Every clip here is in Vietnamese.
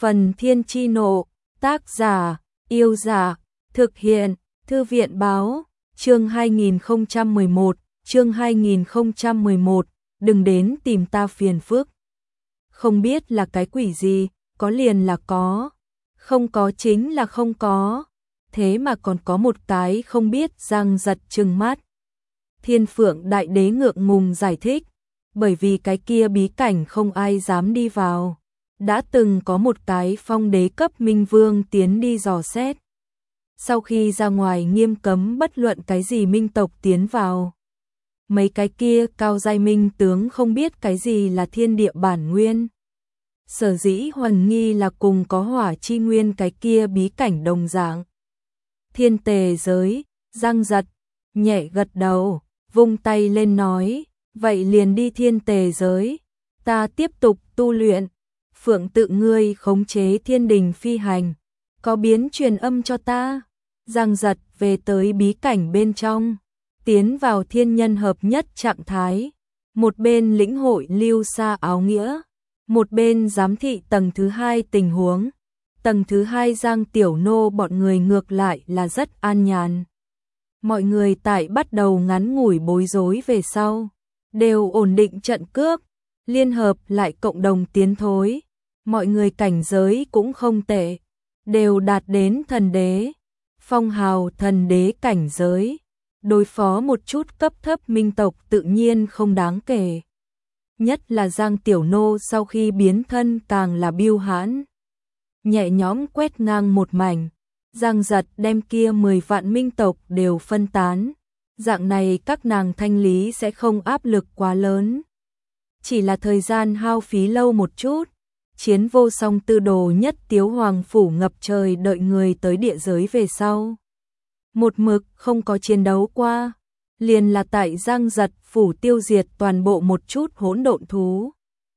Phần Thiên Chi Nộ, tác giả, Yêu Giả, thực hiện, Thư viện Báo, chương 2011, đừng đến tìm ta phiền phức. Không biết là cái quỷ gì, có liền là có, không có chính là không có, thế mà còn có một cái không biết. Giang giật trừng mắt. Thiên Phượng Đại Đế ngượng ngùng giải thích, bởi vì cái kia bí cảnh không ai dám đi vào. Đã từng có một cái phong đế cấp minh vương tiến đi dò xét. Sau khi ra ngoài nghiêm cấm bất luận cái gì minh tộc tiến vào. Mấy cái kia cao giai minh tướng không biết cái gì là thiên địa bản nguyên. Sở dĩ hoài nghi là cùng có hỏa chi nguyên cái kia bí cảnh đồng dạng. Thiên Tề giới, Giang giật, nhẹ gật đầu, vung tay lên nói, vậy liền đi Thiên Tề giới, ta tiếp tục tu luyện. Phượng tự ngươi khống chế thiên đình phi hành, có biến truyền âm cho ta. Giang giật về tới bí cảnh bên trong, tiến vào thiên nhân hợp nhất trạng thái, một bên lĩnh hội lưu xa áo nghĩa, một bên giám thị tầng thứ 2 tình huống. Tầng thứ 2 Giang Tiểu Nô bọn người ngược lại là rất an nhàn. Mọi người tại bắt đầu ngắn ngủi bối rối về sau, đều ổn định trận cước, liên hợp lại cộng đồng tiến thối. Mọi người cảnh giới cũng không tệ, đều đạt đến thần đế, phong hào thần đế cảnh giới. Đối phó một chút cấp thấp minh tộc tự nhiên không đáng kể. Nhất là Giang Tiểu Nô sau khi biến thân càng là biêu hãn. Nhẹ nhõm quét ngang một mảnh, Giang giật đem kia 10 vạn minh tộc đều phân tán. Dạng này các nàng thanh lý sẽ không áp lực quá lớn. Chỉ là thời gian hao phí lâu một chút. Chiến vô song tư đồ nhất tiếu hoàng phủ ngập trời đợi người tới địa giới về sau. Một mực không có chiến đấu qua, liền là tại Giang giật phủ tiêu diệt toàn bộ một chút hỗn độn thú.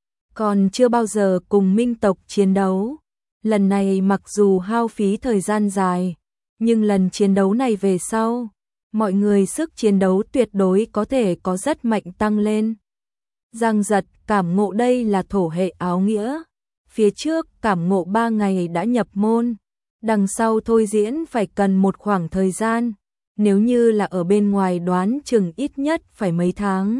Còn chưa bao giờ cùng minh tộc chiến đấu. Lần này mặc dù hao phí thời gian dài, nhưng lần chiến đấu này về sau, mọi người sức chiến đấu tuyệt đối có thể có rất mạnh tăng lên. Giang giật cảm ngộ đây là thổ hệ áo nghĩa. Phía trước cảm ngộ 3 ngày đã nhập môn, đằng sau thôi diễn phải cần một khoảng thời gian, nếu như là ở bên ngoài đoán chừng ít nhất phải mấy tháng.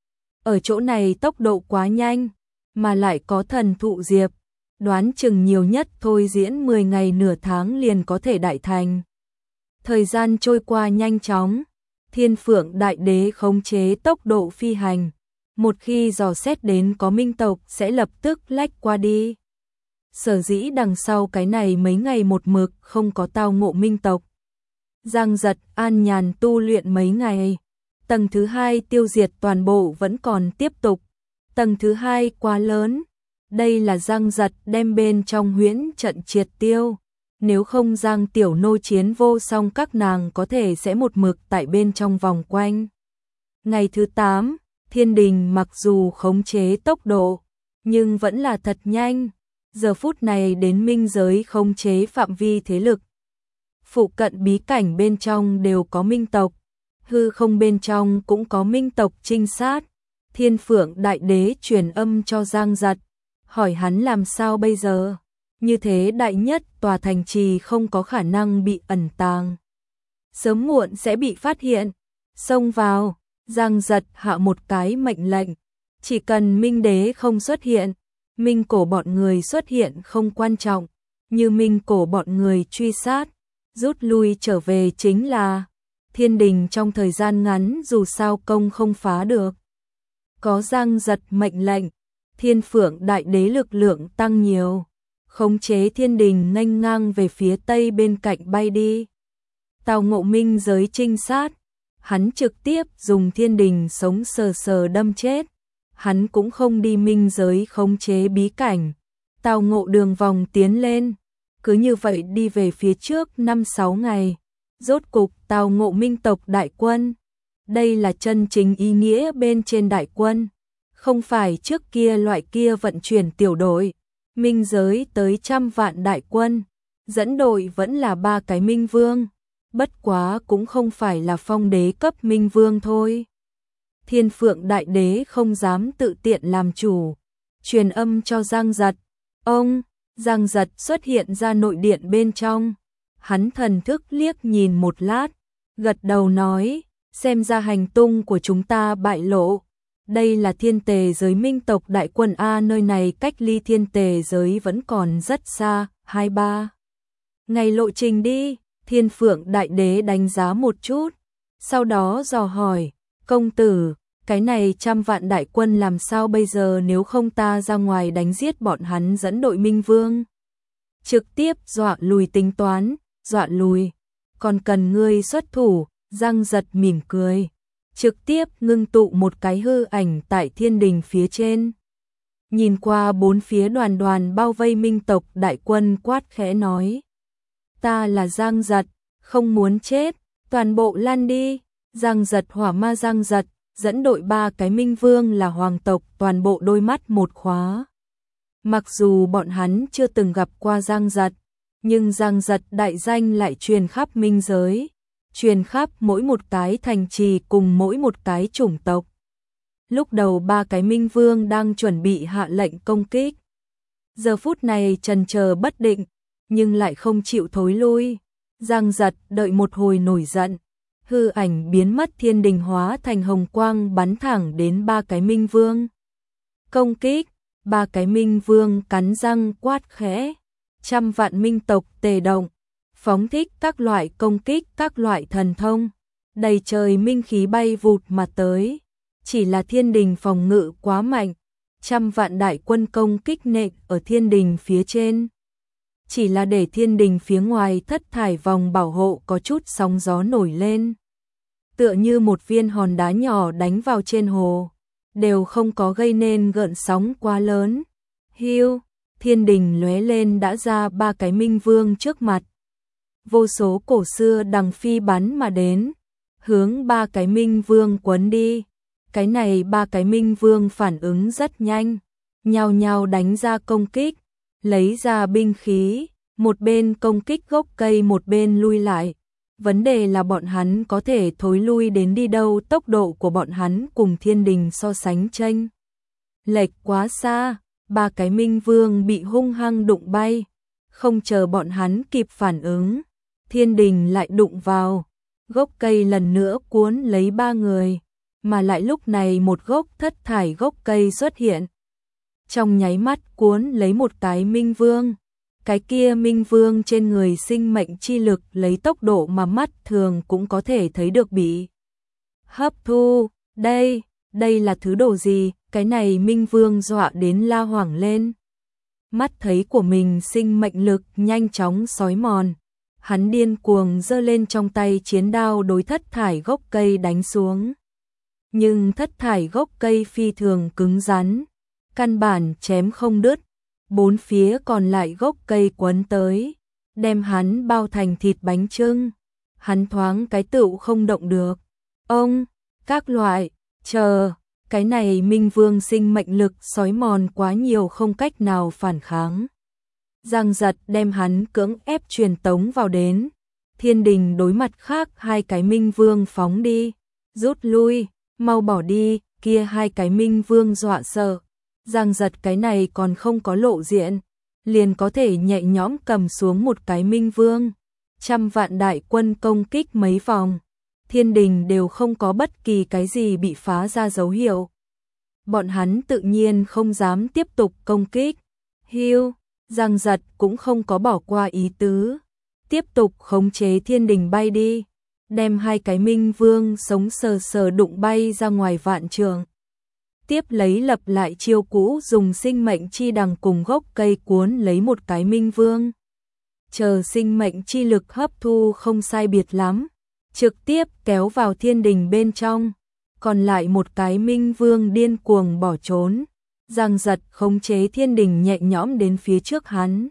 Ở chỗ này tốc độ quá nhanh, mà lại có thần thụ diệp, đoán chừng nhiều nhất thôi diễn 10 ngày nửa tháng liền có thể đại thành. Thời gian trôi qua nhanh chóng, Thiên Phượng Đại Đế khống chế tốc độ phi hành, một khi dò xét đến có minh tộc sẽ lập tức lách qua đi. Sở dĩ đằng sau cái này mấy ngày một mực không có tao ngộ minh tộc. Giang giật an nhàn tu luyện mấy ngày. Tầng thứ 2 tiêu diệt toàn bộ vẫn còn tiếp tục. Tầng thứ 2 quá lớn. Đây là Giang giật đem bên trong huyễn trận triệt tiêu. Nếu không Giang Tiểu Nô chiến vô song các nàng có thể sẽ một mực tại bên trong vòng quanh. Ngày thứ 8, thiên đình mặc dù khống chế tốc độ, nhưng vẫn là thật nhanh. Giờ phút này đến minh giới khống chế phạm vi thế lực. Phụ cận bí cảnh bên trong đều có minh tộc, hư không bên trong cũng có minh tộc trinh sát. Thiên Phượng Đại Đế truyền âm cho Giang giật, hỏi hắn làm sao bây giờ. Như thế đại nhất tòa thành trì không có khả năng bị ẩn tàng, sớm muộn sẽ bị phát hiện. Xông vào, Giang giật hạ một cái mệnh lệnh, chỉ cần minh đế không xuất hiện, minh cổ bọn người xuất hiện không quan trọng, như minh cổ bọn người truy sát, rút lui trở về chính là. Thiên đình trong thời gian ngắn dù sao công không phá được. Có Giang giật mệnh lệnh, Thiên Phượng Đại Đế lực lượng tăng nhiều, khống chế thiên đình nghênh ngang về phía tây bên cạnh bay đi. Tào ngộ minh giới trinh sát, hắn trực tiếp dùng thiên đình sống sờ sờ đâm chết. Hắn cũng không đi minh giới khống chế bí cảnh. Tào ngộ đường vòng tiến lên, cứ như vậy đi về phía trước 5-6 ngày. Rốt cục tào ngộ minh tộc đại quân. Đây là chân chính ý nghĩa bên trên đại quân, không phải trước kia loại kia vận chuyển tiểu đội. Minh giới tới 100 vạn đại quân, dẫn đội vẫn là 3 cái minh vương, bất quá cũng không phải là phong đế cấp minh vương thôi. Thiên Phượng Đại Đế không dám tự tiện làm chủ, truyền âm cho Giang giật, ông, Giang Giật xuất hiện ra nội điện bên trong. Hắn thần thức liếc nhìn một lát, gật đầu nói, xem ra hành tung của chúng ta bại lộ. Đây là thiên tề giới minh tộc đại quân A, nơi này cách ly thiên tề giới vẫn còn rất xa, 2-3 ngày lộ trình đi. Thiên Phượng Đại Đế đánh giá một chút, sau đó dò hỏi, công tử, cái này 100 vạn đại quân làm sao bây giờ, nếu không ta ra ngoài đánh giết bọn hắn dẫn đội Minh Vương. Trực tiếp dọa lùi tính toán, dọa lùi, còn cần ngươi xuất thủ. Giang Giật mỉm cười, trực tiếp ngưng tụ một cái hư ảnh tại thiên đình phía trên. Nhìn qua bốn phía đoàn đoàn bao vây minh tộc đại quân, quát khẽ nói, ta là Giang Giật, không muốn chết, toàn bộ lan đi. Giang Giật hỏa ma Giang Giật, dẫn đội 3 cái minh vương là hoàng tộc, toàn bộ đôi mắt một khóa. Mặc dù bọn hắn chưa từng gặp qua Giang Giật, nhưng Giang Giật đại danh lại truyền khắp minh giới, truyền khắp mỗi một cái thành trì cùng mỗi một cái chủng tộc. Lúc đầu 3 cái minh vương đang chuẩn bị hạ lệnh công kích. Giờ phút này chần chờ bất định, nhưng lại không chịu thối lui. Giang Giật đợi một hồi nổi giận, hư ảnh biến mất, thiên đình hóa thành hồng quang bắn thẳng đến 3 cái minh vương. Công kích, 3 cái minh vương cắn răng quát khẽ, 100 vạn minh tộc tề động, phóng thích các loại công kích, các loại thần thông, đầy trời minh khí bay vụt mà tới. Chỉ là thiên đình phòng ngự quá mạnh, 100 vạn đại quân công kích nện ở thiên đình phía trên. Chỉ là để thiên đình phía ngoài thất thải vòng bảo hộ có chút sóng gió nổi lên. Tựa như một viên hòn đá nhỏ đánh vào trên hồ, đều không có gây nên gợn sóng quá lớn. Hiu, thiên đình lóe lên đã ra 3 cái minh vương trước mặt. Vô số cổ xưa đằng phi bắn mà đến, hướng 3 cái minh vương quấn đi. Cái này 3 cái minh vương phản ứng rất nhanh, nhao nhao đánh ra công kích, lấy ra binh khí, một bên công kích gốc cây một bên lui lại. Vấn đề là bọn hắn có thể thối lui đến đi đâu, tốc độ của bọn hắn cùng thiên đình so sánh chênh lệch quá xa. 3 cái minh vương bị hung hăng đụng bay, không chờ bọn hắn kịp phản ứng, thiên đình lại đụng vào, gốc cây lần nữa cuốn lấy 3 người, mà lại lúc này một gốc thất thải gốc cây xuất hiện. Trong nháy mắt cuốn lấy một cái minh vương, cái kia minh vương trên người sinh mệnh chi lực lấy tốc độ mà mắt thường cũng có thể thấy được bị hấp thu. Đây là thứ đồ gì? Cái này minh vương dọa đến la hoảng lên. Mắt thấy của mình sinh mệnh lực nhanh chóng xói mòn, hắn điên cuồng giơ lên trong tay chiến đao đối thất thải gốc cây đánh xuống. Nhưng thất thải gốc cây phi thường cứng rắn, căn bản chém không đứt. 4 phía còn lại gốc cây quấn tới, đem hắn bao thành thịt bánh chưng. Hắn thoáng cái tựu không động được. Ông, các loại, chờ, cái này minh vương sinh mệnh lực xói mòn quá nhiều, không cách nào phản kháng. Giang Giật đem hắn cưỡng ép truyền tống vào đến. Thiên đình đối mặt khác 2 cái minh vương phóng đi, rút lui, mau bỏ đi. Kia 2 cái minh vương dọa sợ. Giang Giật cái này còn không có lộ diện, liền có thể nhẹ nhõm cầm xuống một cái minh vương. 100 vạn đại quân công kích mấy vòng, thiên đình đều không có bất kỳ cái gì bị phá ra dấu hiệu. Bọn hắn tự nhiên không dám tiếp tục công kích. Hiu, Giang Giật cũng không có bỏ qua ý tứ, tiếp tục khống chế thiên đình bay đi, đem 2 cái minh vương sống sờ sờ đụng bay ra ngoài vạn trường. Tiếp lấy lập lại chiêu cũ, dùng sinh mệnh chi đằng cùng gốc cây cuốn lấy một cái minh vương. Chờ sinh mệnh chi lực hấp thu không sai biệt lắm, trực tiếp kéo vào thiên đình bên trong. Còn lại một cái minh vương điên cuồng bỏ trốn. Giang Giật khống chế thiên đình nhẹ nhõm đến phía trước hắn.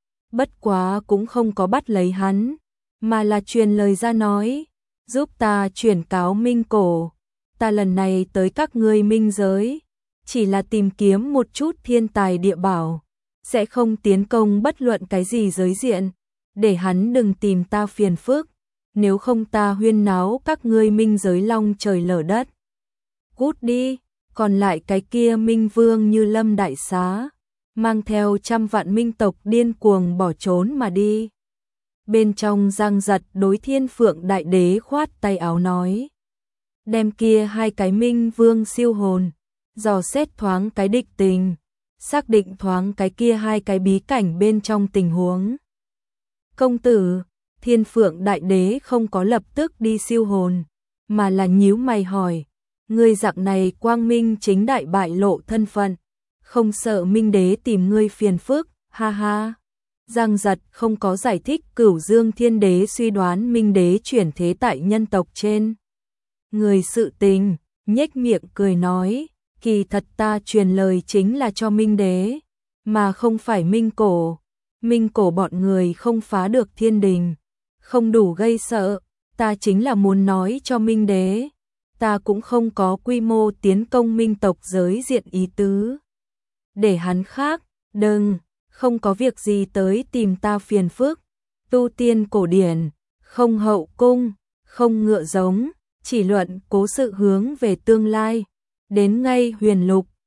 Bất quá cũng không có bắt lấy hắn, mà là truyền lời ra nói, giúp ta chuyển cáo minh cổ. Ta lần này tới các ngươi minh giới, chỉ là tìm kiếm một chút thiên tài địa bảo, sẽ không tiến công bất luận cái gì giới diện, để hắn đừng tìm ta phiền phức, nếu không ta huyên náo các ngươi minh giới long trời lở đất. Cút đi. Còn lại cái kia minh vương như lâm đại xá, mang theo trăm vạn minh tộc điên cuồng bỏ trốn mà đi. Bên trong Giang Giật đối Thiên Phượng Đại Đế khoát tay áo nói. Đem kia hai cái minh vương siêu hồn, dò xét thoáng cái địch tình, xác định thoáng cái kia hai cái bí cảnh bên trong tình huống. Công tử, Thiên Phượng Đại Đế không có lập tức đi siêu hồn, mà là nhíu mày hỏi, ngươi dạng này quang minh chính đại bại lộ thân phận, không sợ Minh Đế tìm ngươi phiền phức, ha ha. Giang Giật không có giải thích Cửu Dương Thiên Đế suy đoán Minh Đế chuyển thế tại nhân tộc trên người sự tình, nhếch miệng cười nói, kỳ thật ta truyền lời chính là cho Minh Đế, mà không phải Minh Cổ. Minh Cổ bọn người không phá được thiên đình, không đủ gây sợ, ta chính là muốn nói cho Minh Đế, ta cũng không có quy mô tiến công Minh tộc giới diện ý tứ. Để hắn khác, đừng, không có việc gì tới tìm ta phiền phức, tu tiên cổ điển, không hậu cung, không ngựa giống, chỉ luận cố sự hướng về tương lai, đến ngay huyền lục,